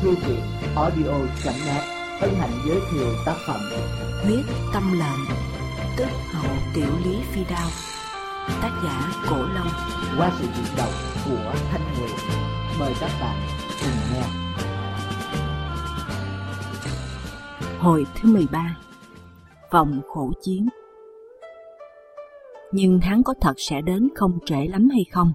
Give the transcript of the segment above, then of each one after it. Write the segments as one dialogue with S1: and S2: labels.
S1: Thư viện audio.net hân hạnh giới thiệu tác phẩm
S2: Huyết Tâm Lệnh, tức Hậu Tiểu Lý Phi Đao, tác giả Cổ Long,
S1: qua sự diễn đọc của Thanh Nguyệt. Mời các bạn cùng nghe.
S2: Hồi thứ 13. Vòng khổ chiến. Nhưng hắn có thật sẽ đến không trễ lắm hay không?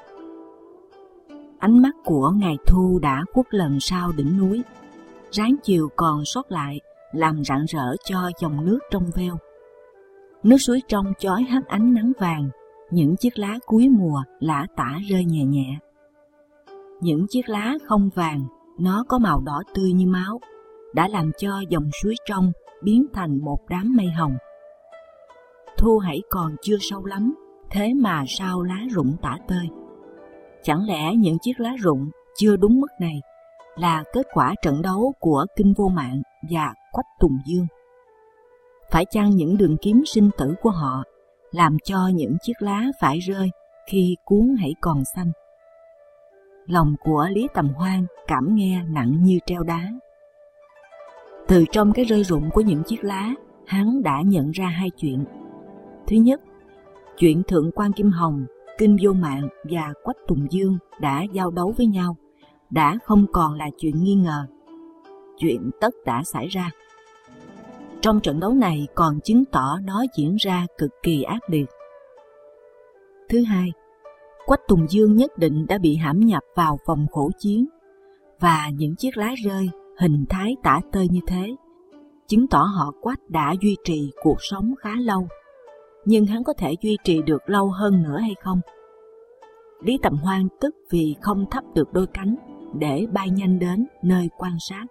S2: Ánh mắt của Ngài Thu đã khuất lần sau đỉnh núi, ráng chiều còn sót lại làm rạng rỡ cho dòng nước trong veo. Nước suối trong chói hắt ánh nắng vàng, những chiếc lá cuối mùa lả tả rơi nhẹ nhẹ. Những chiếc lá không vàng, nó có màu đỏ tươi như máu, đã làm cho dòng suối trong biến thành một đám mây hồng. Thu hãy còn chưa sâu lắm, thế mà sao lá rụng tả tơi. Chẳng lẽ những chiếc lá rụng chưa đúng mức này là kết quả trận đấu của Kinh Vô Mạng và Quách Tùng Dương? Phải chăng những đường kiếm sinh tử của họ làm cho những chiếc lá phải rơi khi cuốn hãy còn xanh? Lòng của Lý Tầm Hoan cảm nghe nặng như treo đá. Từ trong cái rơi rụng của những chiếc lá, hắn đã nhận ra hai chuyện. Thứ nhất, chuyện Thượng quan Kim Hồng, Kinh Vô Mạng và Quách Tùng Dương đã giao đấu với nhau đã không còn là chuyện nghi ngờ. Chuyện tất đã xảy ra. Trong trận đấu này còn chứng tỏ nó diễn ra cực kỳ ác liệt. Thứ hai, Quách Tùng Dương nhất định đã bị hãm nhập vào vòng khổ chiến, và những chiếc lá rơi hình thái tả tơi như thế chứng tỏ họ Quách đã duy trì cuộc sống khá lâu. Nhưng hắn có thể duy trì được lâu hơn nữa hay không? Lý Tầm Hoan tức vì không thắp được đôi cánh để bay nhanh đến nơi quan sát.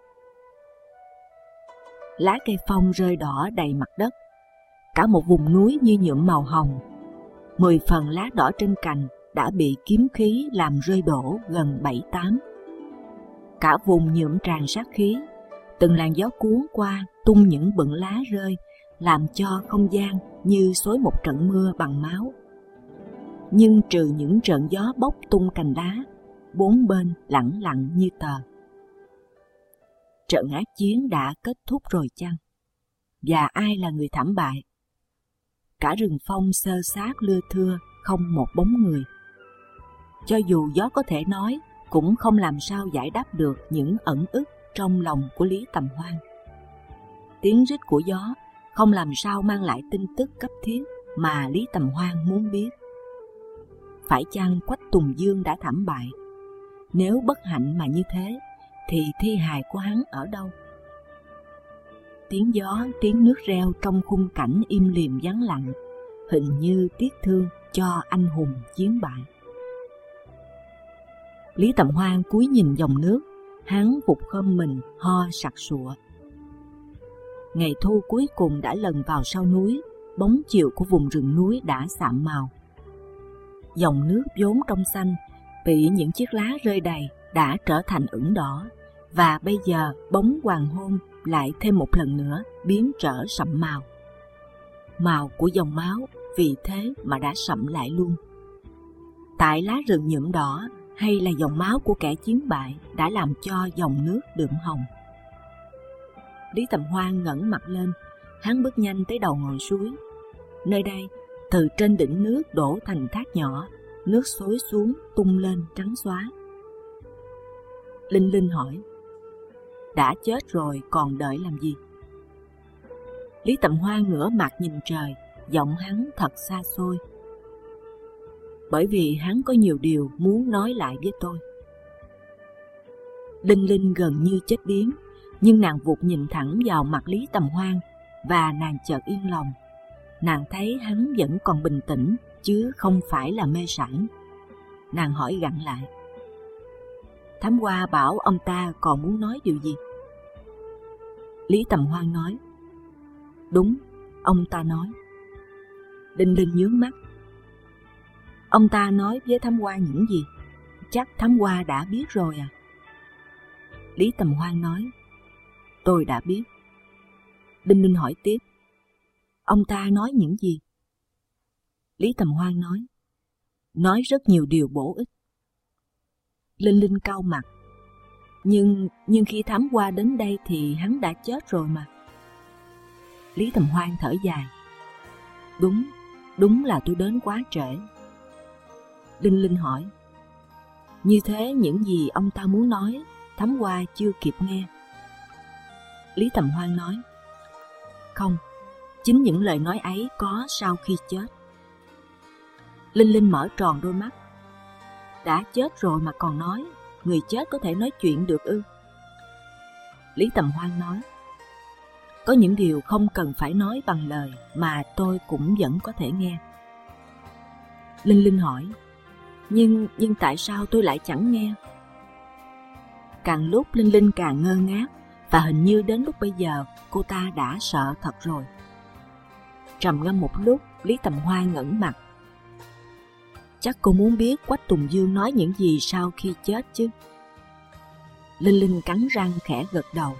S2: Lá cây phong rơi đỏ đầy mặt đất, cả một vùng núi như nhuộm màu hồng. 10 phần lá đỏ trên cành đã bị kiếm khí làm rơi đổ gần 7-8. Cả vùng nhuộm tràn sát khí, từng làn gió cuốn qua tung những bựng lá rơi, làm cho không gian như xối một trận mưa bằng máu. Nhưng trừ những trận gió bốc tung cành lá, bốn bên lặng lặng như tờ. Trận ác chiến đã kết thúc rồi chăng? Và ai là người thảm bại? Cả rừng phong xơ xác lưa thưa, không một bóng người. Cho dù gió có thể nói, cũng không làm sao giải đáp được những ẩn ức trong lòng của Lý Tầm Hoan. Tiếng rít của gió không làm sao mang lại tin tức cấp thiết mà Lý Tầm Hoan muốn biết. Phải chăng Quách Tùng Dương đã thảm bại? Nếu bất hạnh mà như thế, thì thi hài của hắn ở đâu? Tiếng gió, tiếng nước reo trong khung cảnh im lìm vắng lặng, hình như tiếc thương cho anh hùng chiến bại. Lý Tầm Hoan cúi nhìn dòng nước, hắn vụt khom mình ho sặc sụa. Ngày thu cuối cùng đã lần vào sau núi, bóng chiều của vùng rừng núi đã sạm màu. Dòng nước vốn trong xanh bị những chiếc lá rơi đầy đã trở thành ửng đỏ, và bây giờ bóng hoàng hôn lại thêm một lần nữa biến trở sậm màu. Màu của dòng máu vì thế mà đã sậm lại luôn. Tại lá rừng nhuộm đỏ hay là dòng máu của kẻ chiến bại đã làm cho dòng nước đượm hồng? Lý Tầm Hoan ngẩng mặt lên, hắn bước nhanh tới đầu ngọn suối. Nơi đây, từ trên đỉnh nước đổ thành thác nhỏ, nước xối xuống tung lên trắng xóa. Linh Linh hỏi: đã chết rồi còn đợi làm gì? Lý Tầm Hoan ngửa mặt nhìn trời, giọng hắn thật xa xôi. Bởi vì hắn có nhiều điều muốn nói lại với tôi. Linh Linh gần như chết điếng, nhưng nàng vụt nhìn thẳng vào mặt Lý Tầm Hoan, và nàng chợt yên lòng. Nàng thấy hắn vẫn còn bình tĩnh, chứ không phải là mê sảng. Nàng hỏi gặng lại: Thám Hoa bảo ông ta còn muốn nói điều gì? Lý Tầm Hoan nói: đúng, ông ta nói. Linh Linh nhướng mắt: ông ta nói với Thám Hoa những gì? Chắc Thám Hoa đã biết rồi à? Lý Tầm Hoan nói: tôi đã biết. Linh Linh hỏi tiếp: ông ta nói những gì? Lý Tầm Hoan nói rất nhiều điều bổ ích. Linh Linh cau mặt: Nhưng khi Thám Hoa đến đây thì hắn đã chết rồi mà. Lý Tầm Hoan thở dài. Đúng là tôi đến quá trễ. Linh Linh hỏi, như thế những gì ông ta muốn nói, Thám Hoa chưa kịp nghe. Lý Tầm Hoan nói, không, chính những lời nói ấy có sau khi chết. Linh Linh mở tròn đôi mắt. Đã chết rồi mà còn nói, người chết có thể nói chuyện được ư? Lý Tầm Hoan nói, có những điều không cần phải nói bằng lời mà tôi cũng vẫn có thể nghe. Linh Linh hỏi, nhưng tại sao tôi lại chẳng nghe? Càng lúc Linh Linh càng ngơ ngác, và hình như đến lúc bây giờ cô ta đã sợ thật rồi. Trầm ngâm một lúc, Lý Tầm Hoan ngẩng mặt. Chắc cô muốn biết Quách Tùng Dương nói những gì sau khi chết chứ? Linh Linh cắn răng khẽ gật đầu.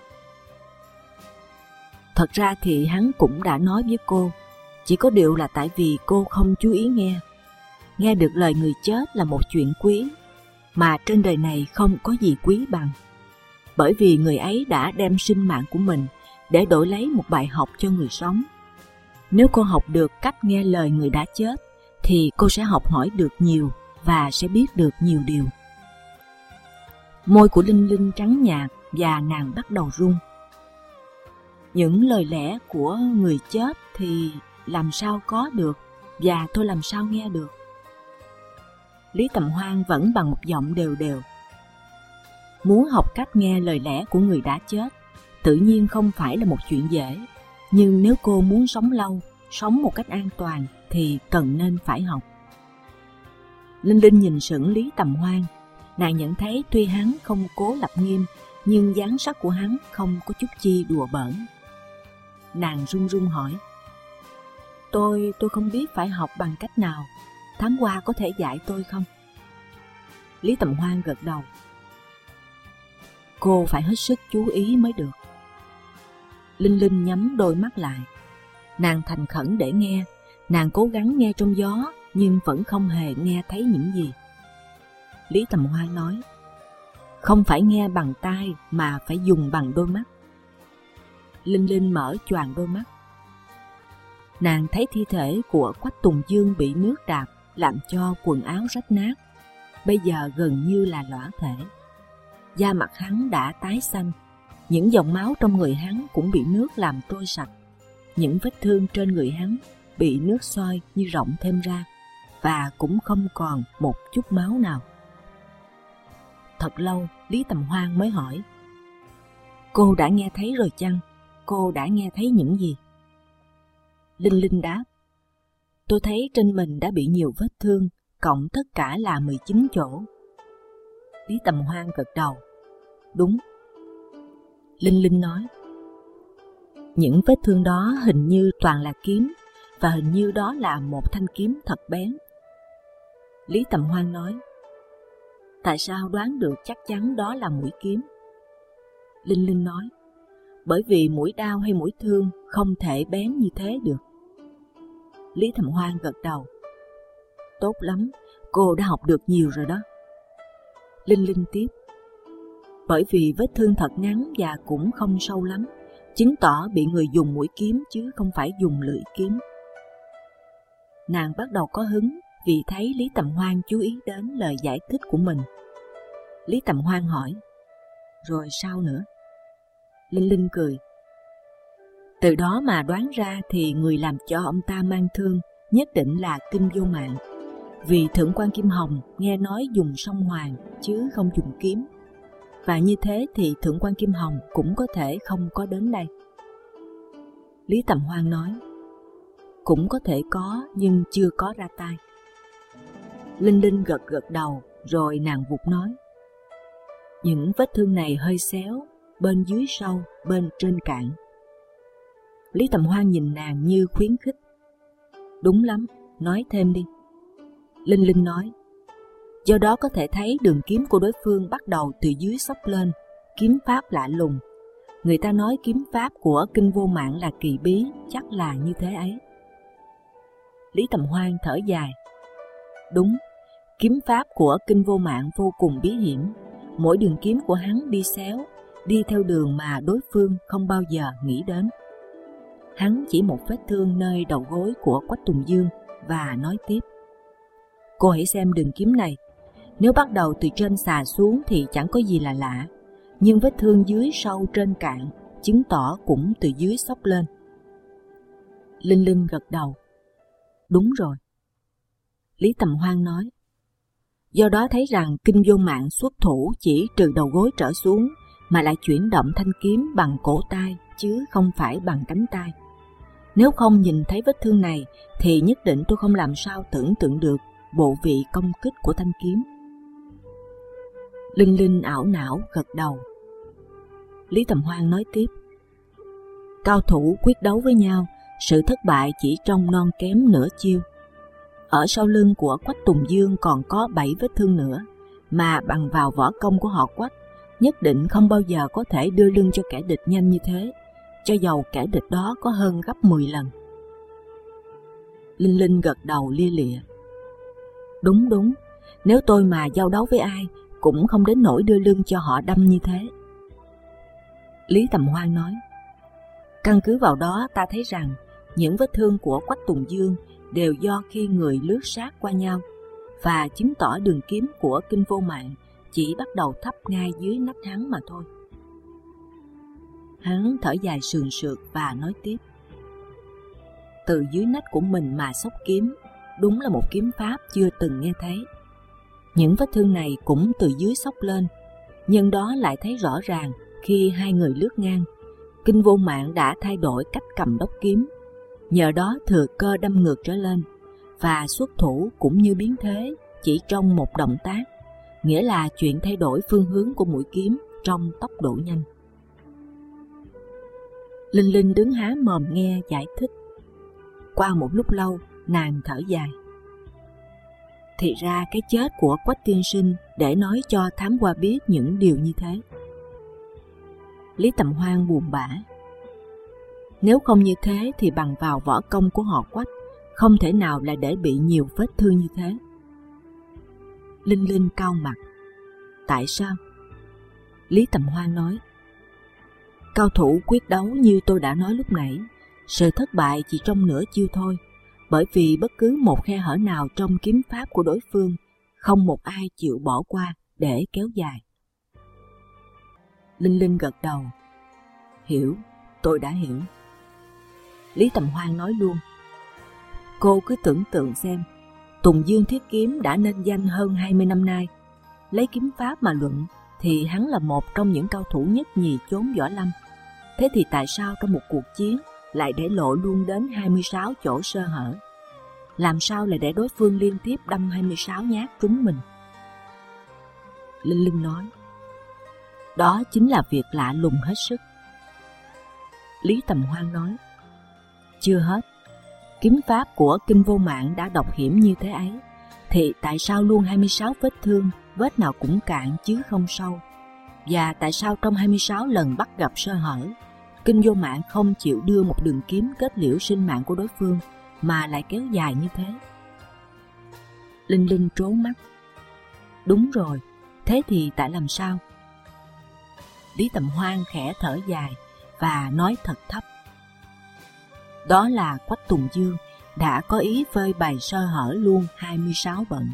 S2: Thật ra thì hắn cũng đã nói với cô, chỉ có điều là tại vì cô không chú ý nghe. Nghe được lời người chết là một chuyện quý, mà trên đời này không có gì quý bằng. Bởi vì người ấy đã đem sinh mạng của mình để đổi lấy một bài học cho người sống. Nếu cô học được cách nghe lời người đã chết, thì cô sẽ học hỏi được nhiều và sẽ biết được nhiều điều. Môi của Linh Linh trắng nhạt và nàng bắt đầu run. Những lời lẽ của người chết thì làm sao có được, và tôi làm sao nghe được? Lý Tầm Hoan vẫn bằng một giọng đều đều. Muốn học cách nghe lời lẽ của người đã chết, tự nhiên không phải là một chuyện dễ. Nhưng nếu cô muốn sống lâu, sống một cách an toàn, thì cần nên phải học. Linh Linh nhìn sững Lý Tầm Hoan. Nàng nhận thấy tuy hắn không cố lập nghiêm, nhưng dáng sắc của hắn không có chút chi đùa bỡn. Nàng run run hỏi, Tôi không biết phải học bằng cách nào. Thám Hoa có thể dạy tôi không? Lý Tầm Hoan gật đầu. Cô phải hết sức chú ý mới được. Linh Linh nhắm đôi mắt lại. Nàng thành khẩn để nghe. Nàng cố gắng nghe trong gió, nhưng vẫn không hề nghe thấy những gì. Lý Tầm Hoan nói, không phải nghe bằng tai mà phải dùng bằng đôi mắt. Linh Linh mở choàng đôi mắt. Nàng thấy thi thể của Quách Tùng Dương bị nước đạp làm cho quần áo rách nát, bây giờ gần như là lõa thể. Da mặt hắn đã tái xanh, những dòng máu trong người hắn cũng bị nước làm trôi sạch. Những vết thương trên người hắn bị nước soi như rộng thêm ra, và cũng không còn một chút máu nào. Thật lâu, Lý Tầm Hoan mới hỏi, cô đã nghe thấy rồi chăng? Cô đã nghe thấy những gì? Linh Linh đáp, tôi thấy trên mình đã bị nhiều vết thương, cộng tất cả là 19 chỗ. Lý Tầm Hoan gật đầu. Đúng. Linh Linh nói, những vết thương đó hình như toàn là kiếm, và hình như đó là một thanh kiếm thật bén. Lý Tầm Hoan nói, tại sao đoán được chắc chắn đó là mũi kiếm? Linh Linh nói, bởi vì mũi đao hay mũi thương không thể bén như thế được. Lý Tầm Hoan gật đầu. Tốt lắm, cô đã học được nhiều rồi đó. Linh Linh tiếp, bởi vì vết thương thật ngắn và cũng không sâu lắm, chứng tỏ bị người dùng mũi kiếm chứ không phải dùng lưỡi kiếm. Nàng bắt đầu có hứng vì thấy Lý Tầm Hoan chú ý đến lời giải thích của mình. Lý Tầm Hoan hỏi, rồi sao nữa? Linh Linh cười. Từ đó mà đoán ra thì người làm cho ông ta mang thương nhất định là Kinh Vô Mạng, vì Thượng quan Kim Hồng nghe nói dùng song hoàng chứ không dùng kiếm, và như thế thì Thượng quan Kim Hồng cũng có thể không có đến đây. Lý Tầm Hoan nói, cũng có thể có nhưng chưa có ra tay. Linh Linh gật gật đầu, rồi nàng vụt nói, những vết thương này hơi xéo, bên dưới sâu, bên trên cạn. Lý Tầm Hoan nhìn nàng như khuyến khích. Đúng lắm, nói thêm đi. Linh Linh nói, do đó có thể thấy đường kiếm của đối phương bắt đầu từ dưới xốc lên, kiếm pháp lạ lùng. Người ta nói kiếm pháp của Kinh Vô Mạng là kỳ bí, chắc là như thế ấy. Lý Tầm Hoan thở dài. Đúng, kiếm pháp của Kinh Vô Mạng vô cùng bí hiểm. Mỗi đường kiếm của hắn đi xéo, đi theo đường mà đối phương không bao giờ nghĩ đến. Hắn chỉ một vết thương nơi đầu gối của Quách Tùng Dương và nói tiếp: cô hãy xem đường kiếm này. Nếu bắt đầu từ trên xà xuống thì chẳng có gì là lạ, nhưng vết thương dưới sâu trên cạn chứng tỏ cũng từ dưới xốc lên. Linh Linh gật đầu. Đúng rồi. Lý Tầm Hoan nói. Do đó thấy rằng Kinh Vô Mạng xuất thủ chỉ trừ đầu gối trở xuống, mà lại chuyển động thanh kiếm bằng cổ tay chứ không phải bằng cánh tay. Nếu không nhìn thấy vết thương này thì nhất định tôi không làm sao tưởng tượng được bộ vị công kích của thanh kiếm. Linh Linh ảo não gật đầu. Lý Tầm Hoan nói tiếp: cao thủ quyết đấu với nhau, sự thất bại chỉ trong non kém nửa chiêu. Ở sau lưng của Quách Tùng Dương còn có 7 vết thương nữa, mà bằng vào võ công của họ Quách, nhất định không bao giờ có thể đưa lưng cho kẻ địch nhanh như thế, cho dầu kẻ địch đó có hơn gấp 10 lần. Linh Linh gật đầu lia lịa. Đúng đúng, nếu tôi mà giao đấu với ai cũng không đến nỗi đưa lưng cho họ đâm như thế. Lý Tầm Hoan nói. Căn cứ vào đó ta thấy rằng những vết thương của Quách Tùng Dương đều do khi người lướt sát qua nhau, và chứng tỏ đường kiếm của Kinh Vô Mạng chỉ bắt đầu thấp ngay dưới nách hắn mà thôi. Hắn thở dài sườn sượt và nói tiếp: từ dưới nách của mình mà xốc kiếm, đúng là một kiếm pháp chưa từng nghe thấy. Những vết thương này cũng từ dưới xốc lên, nhưng đó lại thấy rõ ràng khi hai người lướt ngang, Kinh Vô Mạng đã thay đổi cách cầm đốc kiếm, nhờ đó thừa cơ đâm ngược trở lên, và xuất thủ cũng như biến thế chỉ trong một động tác, nghĩa là chuyện thay đổi phương hướng của mũi kiếm trong tốc độ nhanh. Linh Linh đứng há mồm nghe giải thích. Qua một lúc lâu, nàng thở dài. Thì ra cái chết của Quách tiên sinh để nói cho Thám Hoa biết những điều như thế. Lý Tầm Hoan buồn bã. Nếu không như thế thì bằng vào võ công của họ Quách, không thể nào lại để bị nhiều vết thương như thế. Linh Linh cau mặt. Tại sao? Lý Tầm Hoan nói. Cao thủ quyết đấu như tôi đã nói lúc nãy, sự thất bại chỉ trong nửa chiêu thôi, bởi vì bất cứ một khe hở nào trong kiếm pháp của đối phương, không một ai chịu bỏ qua để kéo dài. Linh Linh gật đầu. Hiểu, tôi đã hiểu. Lý Tầm Hoan nói luôn. Cô cứ tưởng tượng xem, Tùng Dương Thiết Kiếm đã nên danh hơn 20 năm nay. Lấy kiếm pháp mà luận thì hắn là một trong những cao thủ nhất nhì chốn võ lâm. Thế thì tại sao trong một cuộc chiến lại để lộ luôn đến 26 chỗ sơ hở? Làm sao lại để đối phương liên tiếp đâm 26 nhát trúng mình? Linh Linh nói. Đó chính là việc lạ lùng hết sức. Lý Tầm Hoan nói. Chưa hết, kiếm pháp của Kinh Vô Mạng đã độc hiểm như thế ấy, thì tại sao luôn 26 vết thương, vết nào cũng cạn chứ không sâu? Và tại sao trong 26 lần bắt gặp sơ hở, Kinh Vô Mạng không chịu đưa một đường kiếm kết liễu sinh mạng của đối phương, mà lại kéo dài như thế? Linh Linh trố mắt. Đúng rồi, thế thì tại làm sao? Lý Tầm Hoan khẽ thở dài và nói thật thấp. Đó là Quách Tùng Dương đã có ý phơi bày sơ hở luôn 26 bận.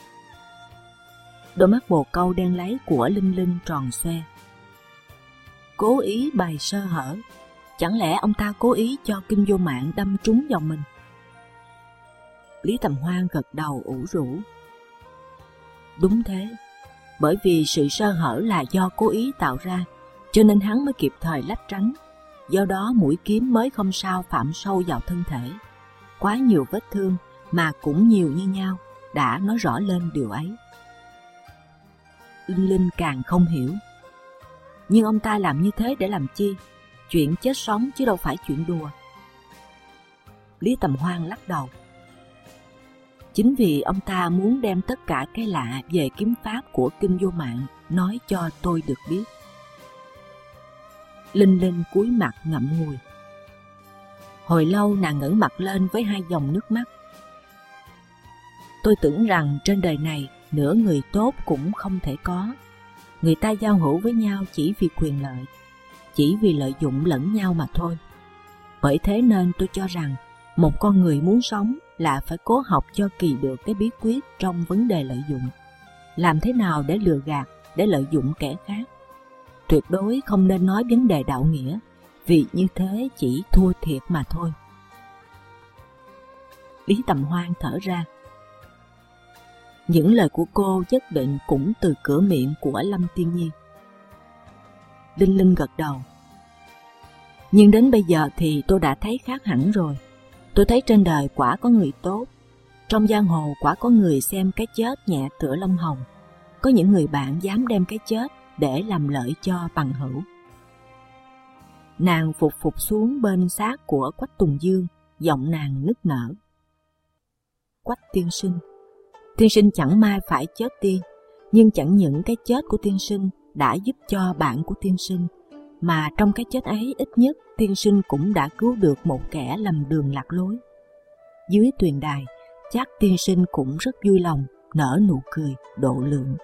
S2: Đôi mắt bồ câu đen láy của Linh Linh tròn xoe. Cố ý bày sơ hở, chẳng lẽ ông ta cố ý cho Kinh Vô Mạng đâm trúng vào mình? Lý Tầm Hoan gật đầu ủ rũ. Đúng thế, bởi vì sự sơ hở là do cố ý tạo ra, cho nên hắn mới kịp thời lách tránh. Do đó mũi kiếm mới không sao phạm sâu vào thân thể. Quá nhiều vết thương mà cũng nhiều như nhau đã nói rõ lên điều ấy. Linh Linh càng không hiểu. Nhưng ông ta làm như thế để làm chi? Chuyện chết sống chứ đâu phải chuyện đùa. Lý Tầm Hoan lắc đầu. Chính vì ông ta muốn đem tất cả cái lạ về kiếm pháp của Kinh Vô Mạng nói cho tôi được biết. Linh Linh cúi mặt ngậm ngùi. Hồi lâu nàng ngẩng mặt lên với hai dòng nước mắt. Tôi tưởng rằng trên đời này nửa người tốt cũng không thể có. người ta giao hữu với nhau chỉ vì quyền lợi, chỉ vì lợi dụng lẫn nhau mà thôi. Bởi thế nên tôi cho rằng một con người muốn sống là phải cố học cho kỳ được cái bí quyết trong vấn đề lợi dụng. Làm thế nào để lừa gạt, để lợi dụng kẻ khác. Tuyệt đối không nên nói vấn đề đạo nghĩa, vì như thế chỉ thua thiệt mà thôi. Lý Tầm Hoan thở ra. Những lời của cô nhất định cũng từ cửa miệng của Lâm Tiên Nhi. Linh Linh gật đầu. Nhưng đến bây giờ thì tôi đã thấy khác hẳn rồi. Tôi thấy trên đời quả có người tốt, trong giang hồ quả có người xem cái chết nhẹ tựa lông hồng, có những người bạn dám đem cái chết để làm lợi cho bằng hữu. Nàng phục xuống bên xác của Quách Tùng Dương, giọng nàng nức nở. Quách tiên sinh chẳng may phải chết đi, nhưng chẳng những cái chết của tiên sinh đã giúp cho bạn của tiên sinh, mà trong cái chết ấy ít nhất tiên sinh cũng đã cứu được một kẻ lầm đường lạc lối. Dưới tuyền đài, chắc tiên sinh cũng rất vui lòng, nở nụ cười độ lượng.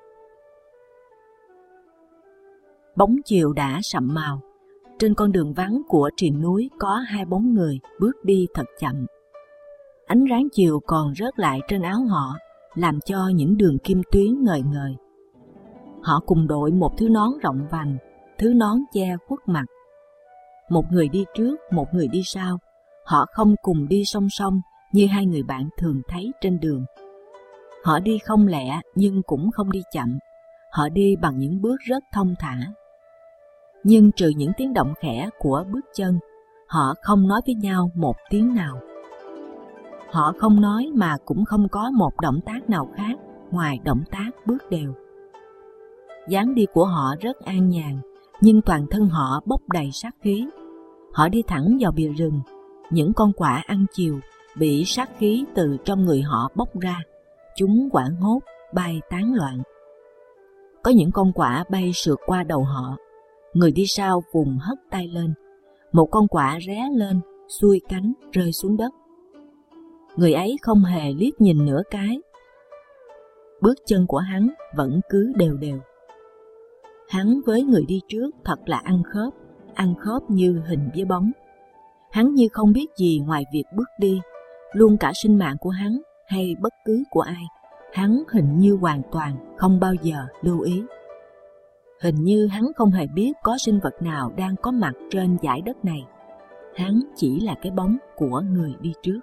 S2: Bóng chiều đã sậm màu. Trên con đường vắng của triền núi có hai bóng người bước đi thật chậm. Ánh ráng chiều còn rớt lại trên áo họ, làm cho những đường kim tuyến ngời ngời. Họ cùng đội một thứ nón rộng vành, thứ nón che khuất mặt. Một người đi trước, một người đi sau. Họ không cùng đi song song như hai người bạn thường thấy trên đường. Họ đi không lẹ nhưng cũng không đi chậm. Họ đi bằng những bước rất thong thả. Nhưng trừ những tiếng động khẽ của bước chân, họ không nói với nhau một tiếng nào. Họ không nói mà cũng không có một động tác nào khác ngoài động tác bước đều. Dáng đi của họ rất an nhàn, nhưng toàn thân họ bốc đầy sát khí. Họ đi thẳng vào bìa rừng. Những con quạ ăn chiều bị sát khí từ trong người họ bốc ra. Chúng hoảng hốt, bay tán loạn. Có những con quạ bay sượt qua đầu họ. Người đi sau vùng hất tay lên. Một con quạ ré lên, xuôi cánh rơi xuống đất. Người ấy không hề liếc nhìn nửa cái. Bước chân của hắn vẫn cứ đều đều. Hắn với người đi trước thật là ăn khớp như hình với bóng. Hắn như không biết gì ngoài việc bước đi. Luôn cả sinh mạng của hắn hay bất cứ của ai, hắn hình như hoàn toàn không bao giờ lưu ý. Hình như hắn không hề biết có sinh vật nào đang có mặt trên dải đất này. Hắn chỉ là cái bóng của người đi trước.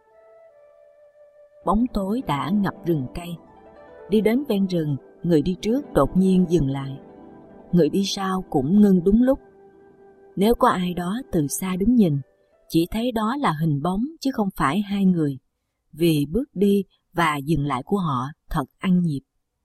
S2: Bóng tối đã ngập rừng cây. Đi đến ven rừng, người đi trước đột nhiên dừng lại. Người đi sau cũng ngưng đúng lúc. Nếu có ai đó từ xa đứng nhìn, chỉ thấy đó là hình bóng chứ không phải hai người, vì bước đi và dừng lại của họ thật ăn nhịp.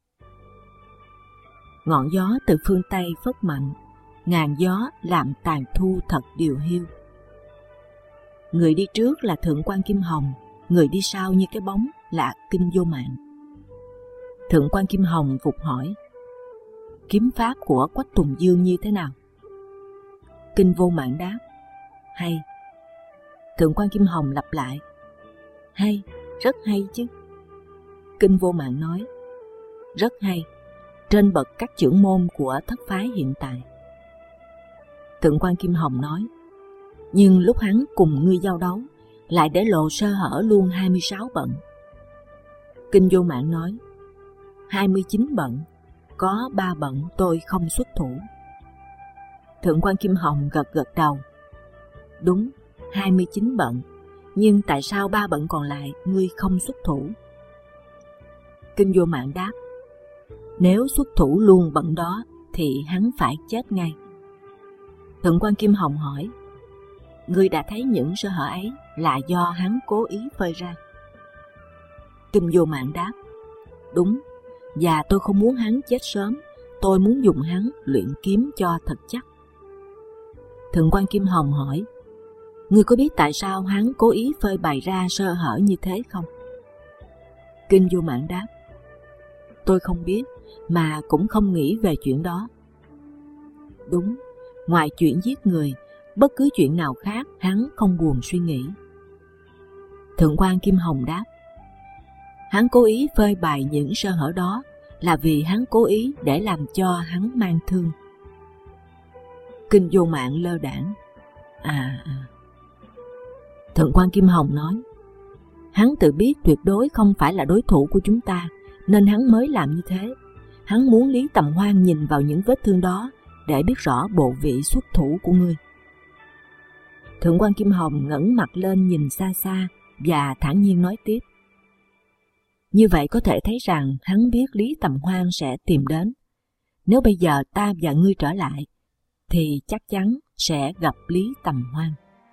S2: Ngọn gió từ phương Tây phất mạnh, ngàn gió làm tàn thu thật điều hiu. Người đi trước là Thượng quan Kim Hồng, người đi sau như cái bóng là Kinh Vô Mạng. Thượng quan Kim Hồng vụt hỏi: kiếm pháp của Quách Tùng Dương như thế nào? Kinh Vô Mạng đáp: hay. Thượng quan Kim Hồng lặp lại: hay, rất hay chứ. Kinh Vô Mạng nói: rất hay, trên bậc các trưởng môn của thất phái hiện tại. Thượng quan Kim Hồng nói: nhưng lúc hắn cùng ngươi giao đấu, lại để lộ sơ hở luôn 26 bận. Kinh Vô Mạng nói: 29 bận, có 3 bận tôi không xuất thủ. Thượng quan Kim Hồng gật gật đầu: đúng, 29 bận, nhưng tại sao 3 bận còn lại ngươi không xuất thủ? Kinh Vô Mạng đáp: nếu xuất thủ luôn bận đó thì hắn phải chết ngay. Thượng quan Kim Hồng hỏi: ngươi đã thấy những sơ hở ấy là do hắn cố ý phơi ra? Kinh Vô Mạng đáp: đúng, và tôi không muốn hắn chết sớm, tôi muốn dùng hắn luyện kiếm cho thật chắc. Thượng quan Kim Hồng hỏi: ngươi có biết tại sao hắn cố ý phơi bày ra sơ hở như thế không? Kinh Vô Mạng đáp: tôi không biết, mà cũng không nghĩ về chuyện đó. Đúng, ngoài chuyện giết người, bất cứ chuyện nào khác hắn không buồn suy nghĩ. Thượng quan Kim Hồng đáp: hắn cố ý phơi bày những sơ hở đó là vì hắn cố ý để làm cho hắn mang thương. Kinh Vô Mạng lơ đãng. Thượng quan Kim Hồng nói, hắn tự biết tuyệt đối không phải là đối thủ của chúng ta, nên hắn mới làm như thế. Hắn muốn Lý Tầm Hoan nhìn vào những vết thương đó để biết rõ bộ vị xuất thủ của ngươi. Thượng quan Kim Hồng ngẩng mặt lên nhìn xa xa và thản nhiên nói tiếp. Như vậy có thể thấy rằng hắn biết Lý Tầm Hoan sẽ tìm đến. Nếu bây giờ ta và ngươi trở lại, thì chắc chắn sẽ gặp Lý Tầm Hoan.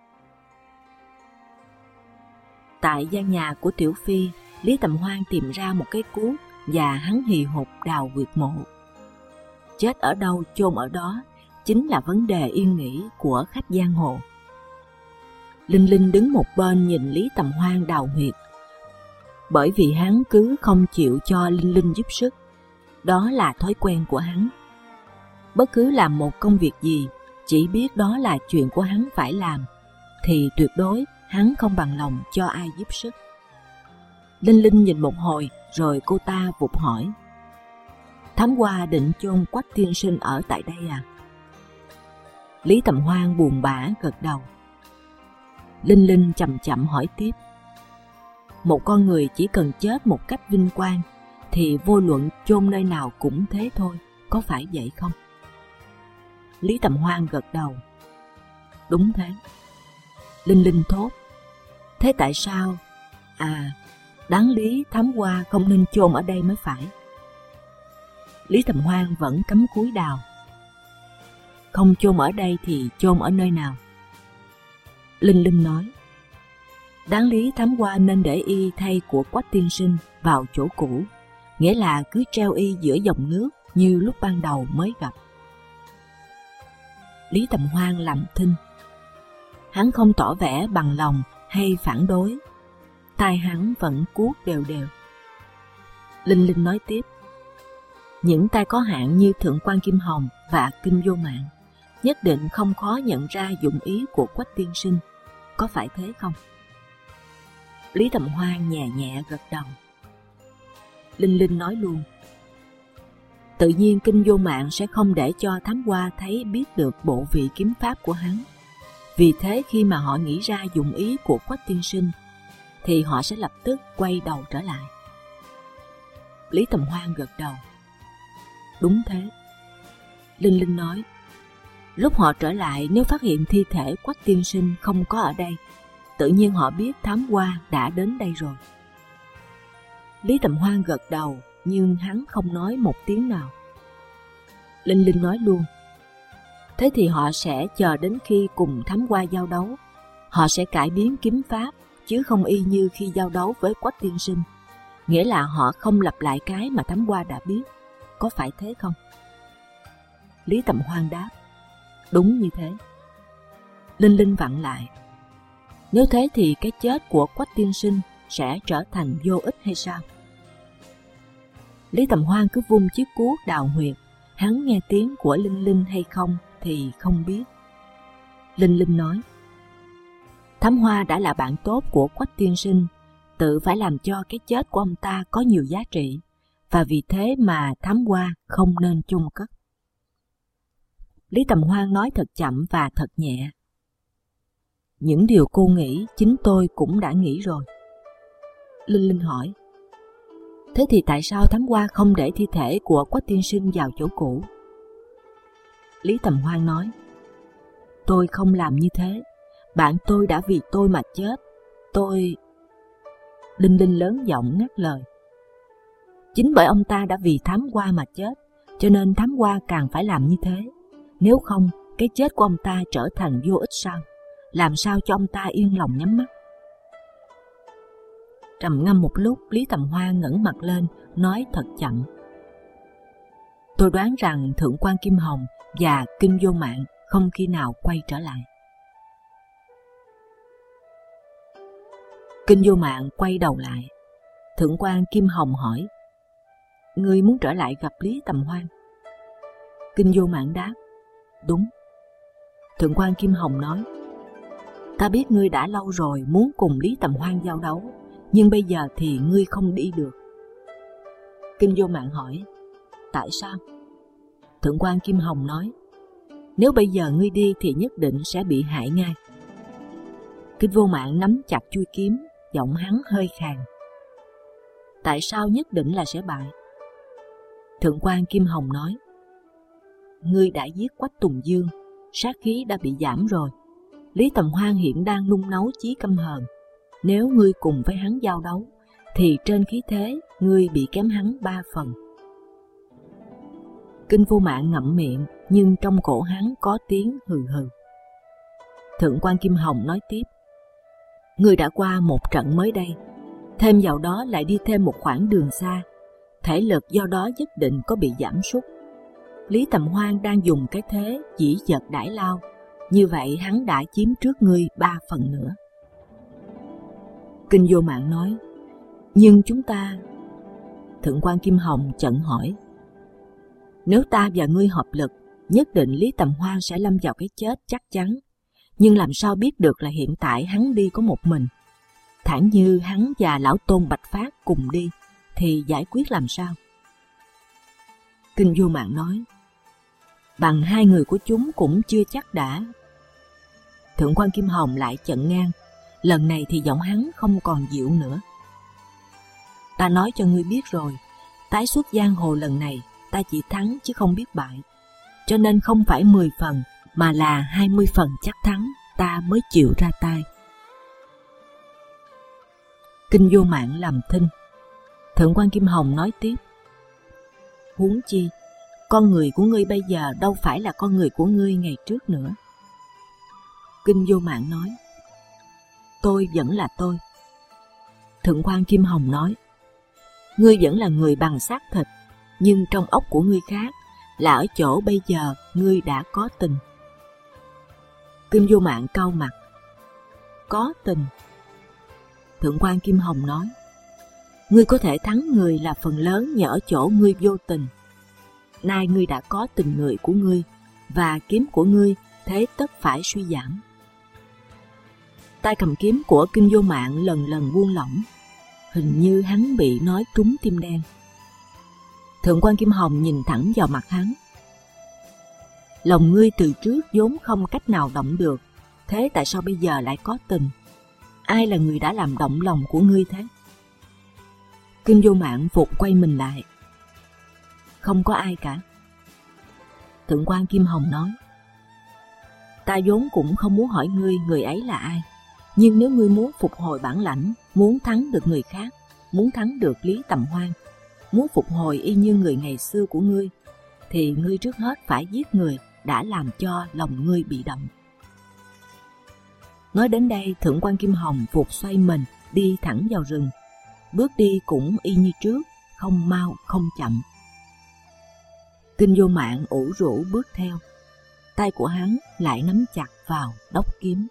S2: Tại gian nhà của Tiểu Phi, Lý Tầm Hoan tìm ra một cái cuốc và hắn hì hục đào huyệt mộ. Chết ở đâu chôn ở đó chính là vấn đề yên nghỉ của khách giang hồ. Linh Linh đứng một bên nhìn Lý Tầm Hoan đào huyệt, bởi vì hắn cứ không chịu cho Linh Linh giúp sức. Đó là thói quen của hắn. Bất cứ làm một công việc gì, chỉ biết đó là chuyện của hắn phải làm, thì tuyệt đối hắn không bằng lòng cho ai giúp sức. Linh Linh nhìn một hồi, rồi cô ta vụt hỏi, Thám Hoa định chôn Quách tiên sinh ở tại đây à? Lý Tầm Hoan buồn bã gật đầu. Linh Linh chậm chậm hỏi tiếp, một con người chỉ cần chết một cách vinh quang, thì vô luận chôn nơi nào cũng thế thôi, có phải vậy không? Lý Tầm Hoan gật đầu. Đúng thế. Linh Linh thốt, thế tại sao? Đáng lý Thám Hoa không nên chôn ở đây mới phải. Lý Tầm Hoan vẫn cắm cúi đào. Không chôn ở đây thì chôn ở nơi nào? Linh Linh nói, đáng lý Thám Hoa nên để y thay của Quách tiên sinh vào chỗ cũ, nghĩa là cứ treo y giữa dòng nước như lúc ban đầu mới gặp. Lý Tầm Hoan làm thinh. Hắn không tỏ vẻ bằng lòng hay phản đối, tai hắn vẫn cuốc đều đều. Linh Linh nói tiếp, những tai có hạn như Thượng quan Kim Hồng và Kinh Vô Mạng nhất định không khó nhận ra dụng ý của Quách tiên sinh, có phải thế không? Lý Tầm Hoan nhẹ nhẹ gật đầu. Linh Linh nói luôn, tự nhiên Kinh Vô Mạng sẽ không để cho Thám Hoa thấy biết được bộ vị kiếm pháp của hắn. Vì thế khi mà họ nghĩ ra dụng ý của Quách tiên sinh, thì họ sẽ lập tức quay đầu trở lại. Lý Tầm Hoan gật đầu. Đúng thế. Linh Linh nói, lúc họ trở lại nếu phát hiện thi thể Quách tiên sinh không có ở đây, tự nhiên họ biết Thám Hoa đã đến đây rồi. Lý Tầm Hoan gật đầu, nhưng hắn không nói một tiếng nào. Linh Linh nói luôn, thế thì họ sẽ chờ đến khi cùng Thám Hoa giao đấu. Họ sẽ cải biến kiếm pháp, chứ không y như khi giao đấu với Quách tiên sinh, nghĩa là họ không lặp lại cái mà Thám Hoa đã biết, có phải thế không? Lý Tầm Hoan đáp, đúng như thế. Linh Linh vặn lại, nếu thế thì cái chết của Quách tiên sinh sẽ trở thành vô ích hay sao? Lý Tầm Hoan cứ vung chiếc cuốc đào huyệt, hắn nghe tiếng của Linh Linh hay không thì không biết. Linh Linh nói, Thám Hoa đã là bạn tốt của Quách tiên sinh, tự phải làm cho cái chết của ông ta có nhiều giá trị, và vì thế mà Thám Hoa không nên chôn cất. Lý Tầm Hoan nói thật chậm và thật nhẹ. Những điều cô nghĩ chính tôi cũng đã nghĩ rồi. Linh Linh hỏi, thế thì tại sao Thám Hoa không để thi thể của Quách tiên sinh vào chỗ cũ? Lý Tầm Hoan nói, tôi không làm như thế. Bạn tôi đã vì tôi mà chết. Tôi... Linh Linh lớn giọng ngắt lời. Chính bởi ông ta đã vì Thám Hoa mà chết, cho nên Thám Hoa càng phải làm như thế. Nếu không, cái chết của ông ta trở thành vô ích sao? Làm sao cho ông ta yên lòng nhắm mắt? Trầm ngâm một lúc, Lý Tầm Hoan ngẩng mặt lên, nói thật chậm. Tôi đoán rằng Thượng quan Kim Hồng và Kinh Vô Mạng không khi nào quay trở lại. Kinh Vô Mạng quay đầu lại. Thượng quan Kim Hồng hỏi, ngươi muốn trở lại gặp Lý Tầm Hoan? Kinh Vô Mạng đáp, đúng. Thượng quan Kim Hồng nói, ta biết ngươi đã lâu rồi muốn cùng Lý Tầm Hoan giao đấu, nhưng bây giờ thì ngươi không đi được. Kinh Vô Mạng hỏi, tại sao? Thượng quan Kim Hồng nói, nếu bây giờ ngươi đi thì nhất định sẽ bị hại ngay. Kinh Vô Mạng nắm chặt chuôi kiếm, giọng hắn hơi khàn. Tại sao nhất định là sẽ bại? Thượng quan Kim Hồng nói, ngươi đã giết Quách Tùng Dương, sát khí đã bị giảm rồi. Lý Tầm Hoan hiện đang nung nấu chí căm hờn. Nếu ngươi cùng với hắn giao đấu, thì trên khí thế ngươi bị kém hắn 3 phần. Kinh Vô Mạng ngậm miệng, nhưng trong cổ hắn có tiếng hừ hừ. Thượng quan Kim Hồng nói tiếp, ngươi đã qua một trận mới đây, thêm vào đó lại đi thêm một khoảng đường xa, thể lực do đó nhất định có bị giảm sút. Lý Tầm Hoan đang dùng cái thế dĩ dật đãi lao, như vậy hắn đã chiếm trước ngươi 3 phần nữa. Kinh Vô Mạng nói, nhưng chúng ta... Thượng quan Kim Hồng chận hỏi, nếu ta và ngươi hợp lực, nhất định Lý Tầm Hoan sẽ lâm vào cái chết chắc chắn. Nhưng làm sao biết được là hiện tại hắn đi có một mình? Thản như hắn và lão Tôn Bạch Phát cùng đi, thì giải quyết làm sao? Kinh Vô Mạng nói, bằng 2 người của chúng cũng chưa chắc đã. Thượng quan Kim Hồng lại chận ngang, lần này thì giọng hắn không còn dịu nữa. Ta nói cho ngươi biết rồi, tái xuất giang hồ lần này ta chỉ thắng chứ không biết bại, cho nên không phải 10 phần mà là 20 phần chắc thắng ta mới chịu ra tay. Kinh Vô Mạng làm thinh. Thượng quan Kim Hồng nói tiếp, huống chi con người của ngươi bây giờ đâu phải là con người của ngươi ngày trước nữa. Kinh Vô Mạng nói, tôi vẫn là tôi. Thượng quan Kim Hồng nói, ngươi vẫn là người bằng xác thịt, nhưng trong óc của ngươi khác, là ở chỗ bây giờ ngươi đã có tình. Kinh Vô Mạng cau mặt, có tình? Thượng quan Kim Hồng nói, ngươi có thể thắng người là phần lớn nhờ ở chỗ ngươi vô tình. Nay ngươi đã có tình người của ngươi, và kiếm của ngươi thế tất phải suy giảm. Tay cầm kiếm của Kinh Vô Mạng lần lần buông lỏng, hình như hắn bị nói trúng tim đen. Thượng quan Kim Hồng nhìn thẳng vào mặt hắn. Lòng ngươi từ trước vốn không cách nào động được, thế tại sao bây giờ lại có tình? Ai là người đã làm động lòng của ngươi thế? Kinh Vô Mạng vụt quay mình lại. Không có ai cả. Thượng quan Kim Hồng nói, ta vốn cũng không muốn hỏi ngươi người ấy là ai, nhưng nếu ngươi muốn phục hồi bản lãnh, muốn thắng được người khác, muốn thắng được Lý Tầm Hoan, muốn phục hồi y như người ngày xưa của ngươi, thì ngươi trước hết phải giết người đã làm cho lòng ngươi bị động. Nói đến đây, Thượng quan Kim Hồng vụt xoay mình đi thẳng vào rừng, bước đi cũng y như trước, không mau không chậm. Kinh Vô Mạng ủ rũ bước theo, tay của hắn lại nắm chặt vào đốc kiếm.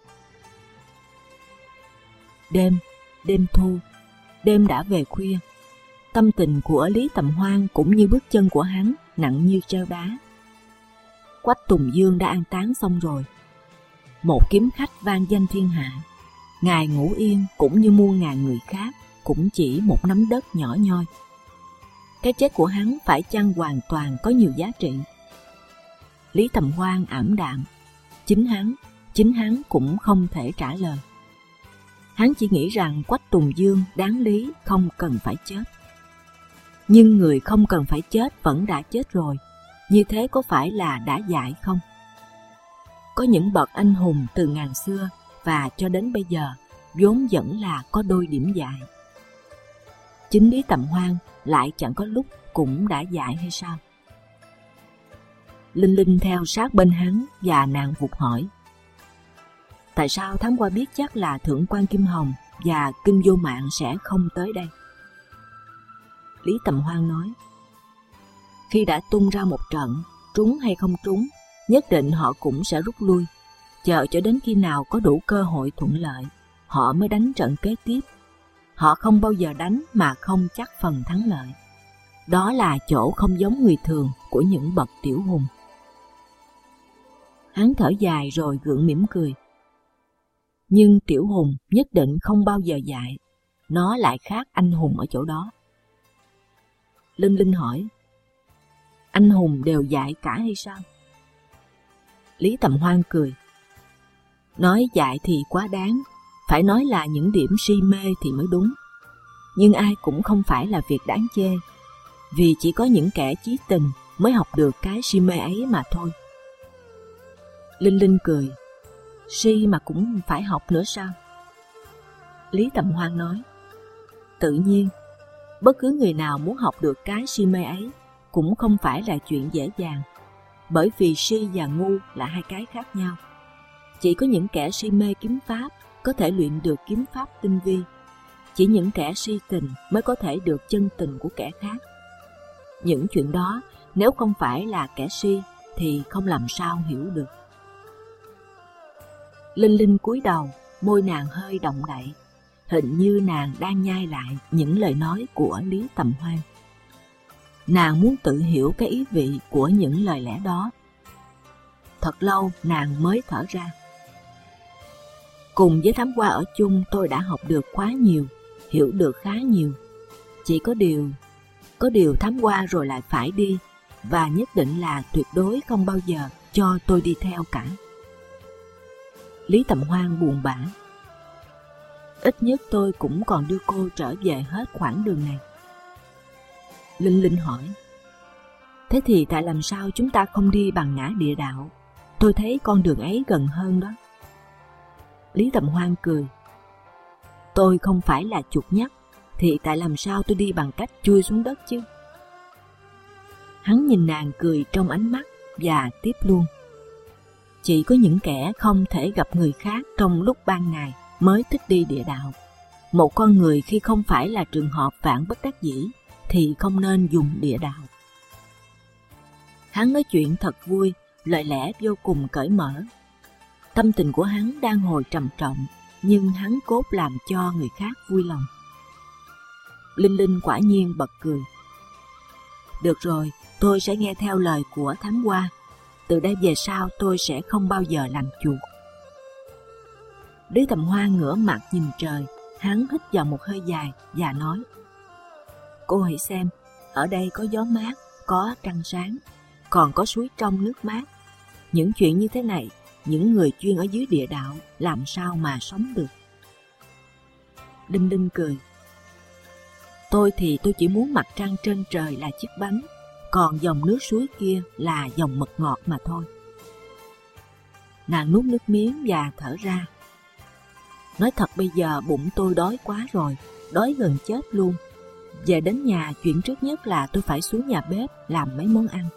S2: Đêm thu, đêm đã về khuya. Tâm tình của Lý Tầm Hoan cũng như bước chân của hắn nặng như treo đá. Quách Tùng Dương đã an táng xong rồi. Một kiếm khách vang danh thiên hạ, ngài ngủ yên cũng như muôn ngàn người khác, cũng chỉ một nắm đất nhỏ nhoi. Cái chết của hắn phải chăng hoàn toàn có nhiều giá trị? Lý Tầm Hoan ảm đạm, chính hắn cũng không thể trả lời. Hắn chỉ nghĩ rằng Quách Tùng Dương đáng lý không cần phải chết. Nhưng người không cần phải chết vẫn đã chết rồi, như thế có phải là đã dại không? Có những bậc anh hùng từ ngàn xưa và cho đến bây giờ vốn vẫn là có đôi điểm dại. Chính Lý Tầm Hoan lại chẳng có lúc cũng đã dại hay sao? Linh Linh theo sát bên hắn và nàng vụt hỏi, tại sao tháng qua biết chắc là Thượng quan Kim Hồng và Kinh Vô Mạng sẽ không tới đây? Lý Tầm Hoan nói, khi đã tung ra một trận, trúng hay không trúng, nhất định họ cũng sẽ rút lui, chờ cho đến khi nào có đủ cơ hội thuận lợi, họ mới đánh trận kế tiếp. Họ không bao giờ đánh mà không chắc phần thắng lợi. Đó là chỗ không giống người thường của những bậc tiểu hùng. Hắn thở dài rồi gượng mỉm cười. Nhưng tiểu hùng nhất định không bao giờ dại, nó lại khác anh hùng ở chỗ đó. Linh Linh hỏi, anh hùng đều dại cả hay sao? Lý Tầm Hoan cười. Nói dại thì quá đáng, phải nói là những điểm si mê thì mới đúng. Nhưng ai cũng không phải là việc đáng chê, vì chỉ có những kẻ chí tình mới học được cái si mê ấy mà thôi. Linh Linh cười. Si mà cũng phải học nữa sao? Lý Tầm Hoan nói. Tự nhiên, bất cứ người nào muốn học được cái si mê ấy cũng không phải là chuyện dễ dàng, bởi vì si và ngu là hai cái khác nhau. Chỉ có những kẻ si mê kiếm pháp có thể luyện được kiếm pháp tinh vi. Chỉ những kẻ si tình mới có thể được chân tình của kẻ khác. Những chuyện đó nếu không phải là kẻ si thì không làm sao hiểu được. Linh Linh cúi đầu, môi nàng hơi động đậy, hình như nàng đang nhai lại những lời nói của Lý Tầm Hoan. Nàng muốn tự hiểu cái ý vị của những lời lẽ đó. Thật lâu nàng mới thở ra. Cùng với Thám Hoa ở chung, tôi đã học được quá nhiều, hiểu được khá nhiều. Chỉ có điều Thám Hoa rồi lại phải đi, và nhất định là tuyệt đối không bao giờ cho tôi đi theo cả. Lý Tầm Hoan buồn bã. Ít nhất tôi cũng còn đưa cô trở về hết quãng đường này. Linh Linh hỏi. Thế thì tại làm sao chúng ta không đi bằng ngã địa đạo? Tôi thấy con đường ấy gần hơn đó. Lý Tầm Hoan cười. Tôi không phải là chuột nhắt, thì tại làm sao tôi đi bằng cách chui xuống đất chứ? Hắn nhìn nàng cười trong ánh mắt và tiếp luôn. Chỉ có những kẻ không thể gặp người khác trong lúc ban ngày mới thích đi địa đạo. Một con người khi không phải là trường hợp vạn bất đắc dĩ thì không nên dùng địa đạo. Hắn nói chuyện thật vui, lời lẽ vô cùng cởi mở. Tâm tình của hắn đang hồi trầm trọng, nhưng hắn cốt làm cho người khác vui lòng. Linh Linh quả nhiên bật cười. Được rồi, tôi sẽ nghe theo lời của Thám Hoa. Từ đây về sau tôi sẽ không bao giờ làm chuột. Lý Tầm Hoan ngửa mặt nhìn trời, hắn hít vào một hơi dài và nói. Cô hãy xem, ở đây có gió mát, có trăng sáng, còn có suối trong nước mát. Những chuyện như thế này, những người chuyên ở dưới địa đạo làm sao mà sống được? Linh Linh cười. Tôi thì tôi chỉ muốn mặt trăng trên trời là chiếc bánh, còn dòng nước suối kia là dòng mật ngọt mà thôi. Nàng nuốt nước miếng và thở ra. Nói thật bây giờ bụng tôi đói quá rồi, đói gần chết luôn. Về đến nhà chuyện trước nhất là tôi phải xuống nhà bếp làm mấy món ăn.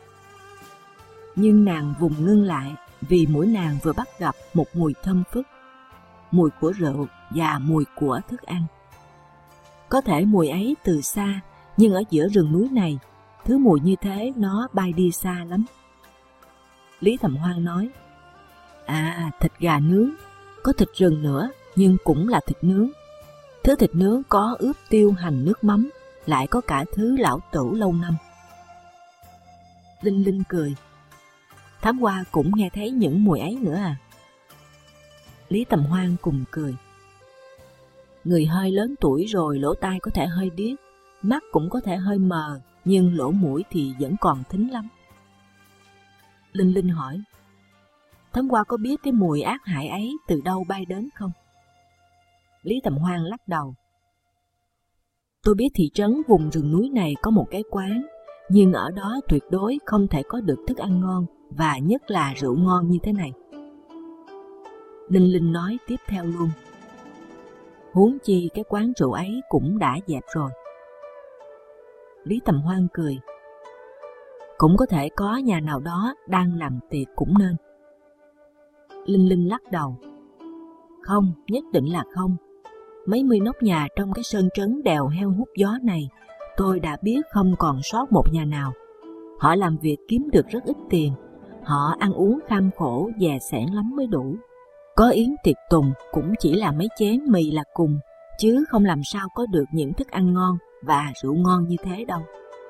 S2: Nhưng nàng vùng ngưng lại vì mũi nàng vừa bắt gặp một mùi thơm phức, mùi của rượu và mùi của thức ăn. Có thể mùi ấy từ xa, nhưng ở giữa rừng núi này, thứ mùi như thế nó bay đi xa lắm. Lý Tầm Hoan nói. À, thịt gà nướng, có thịt rừng nữa, nhưng cũng là thịt nướng. Thứ thịt nướng có ướp tiêu hành nước mắm, lại có cả thứ lão tửu lâu năm. Linh Linh cười. Thám Hoa cũng nghe thấy những mùi ấy nữa à? Lý Tầm Hoan cùng cười. Người hơi lớn tuổi rồi lỗ tai có thể hơi điếc, mắt cũng có thể hơi mờ, nhưng lỗ mũi thì vẫn còn thính lắm. Linh Linh hỏi. Thám Hoa có biết cái mùi ác hại ấy từ đâu bay đến không? Lý Tầm Hoan lắc đầu. Tôi biết thị trấn vùng rừng núi này có một cái quán, nhưng ở đó tuyệt đối không thể có được thức ăn ngon, và nhất là rượu ngon như thế này. Linh Linh nói tiếp theo luôn. Huống chi cái quán rượu ấy cũng đã dẹp rồi. Lý Tầm Hoan cười. Cũng có thể có nhà nào đó đang làm tiệc cũng nên. Linh Linh lắc đầu. Không, nhất định là không. Mấy mươi nóc nhà trong cái sơn trấn đèo heo hút gió này, tôi đã biết không còn sót một nhà nào. Họ làm việc kiếm được rất ít tiền, họ ăn uống kham khổ dè sẻn lắm mới đủ. Có yến tiệc tùng cũng chỉ là mấy chén mì là cùng, chứ không làm sao có được những thức ăn ngon và rượu ngon như thế đâu.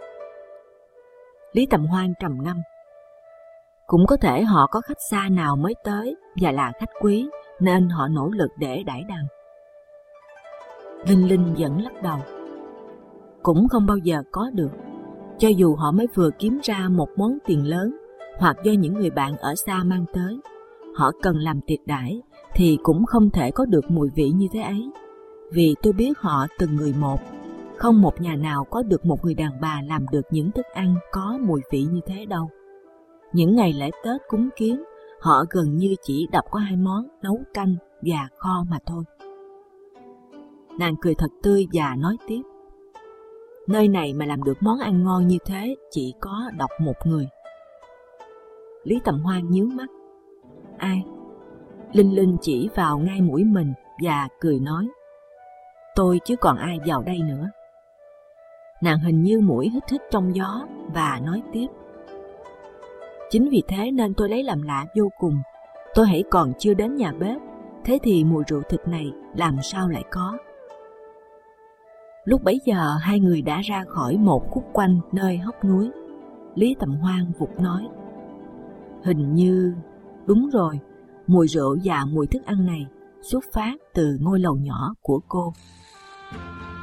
S2: Lý Tầm Hoan trầm ngâm. Cũng có thể họ có khách xa nào mới tới và là khách quý, nên họ nỗ lực để đãi đằng. Linh Linh vẫn lắc đầu. Cũng không bao giờ có được. Cho dù họ mới vừa kiếm ra một món tiền lớn hoặc do những người bạn ở xa mang tới, họ cần làm tiệc đãi thì cũng không thể có được mùi vị như thế ấy. Vì tôi biết họ từng người một, không một nhà nào có được một người đàn bà làm được những thức ăn có mùi vị như thế đâu. Những ngày lễ Tết cúng kiến, họ gần như chỉ đập có 2 món nấu canh và kho mà thôi. Nàng cười thật tươi và nói tiếp: nơi này mà làm được món ăn ngon như thế chỉ có độc một người. Lý Tầm Hoan nhíu mắt. Ai? Linh Linh chỉ vào ngay mũi mình và cười nói: tôi chứ còn ai vào đây nữa. Nàng hình như mũi hít hít trong gió và nói tiếp: chính vì thế nên tôi lấy làm lạ vô cùng. Tôi hãy còn chưa đến nhà bếp, thế thì mùi rượu thịt này làm sao lại có. Lúc bấy giờ hai người đã ra khỏi một khúc quanh nơi hốc núi. Lý Tầm Hoan vụt nói: hình như đúng rồi, mùi rượu và mùi thức ăn này xuất phát từ ngôi lầu nhỏ của cô.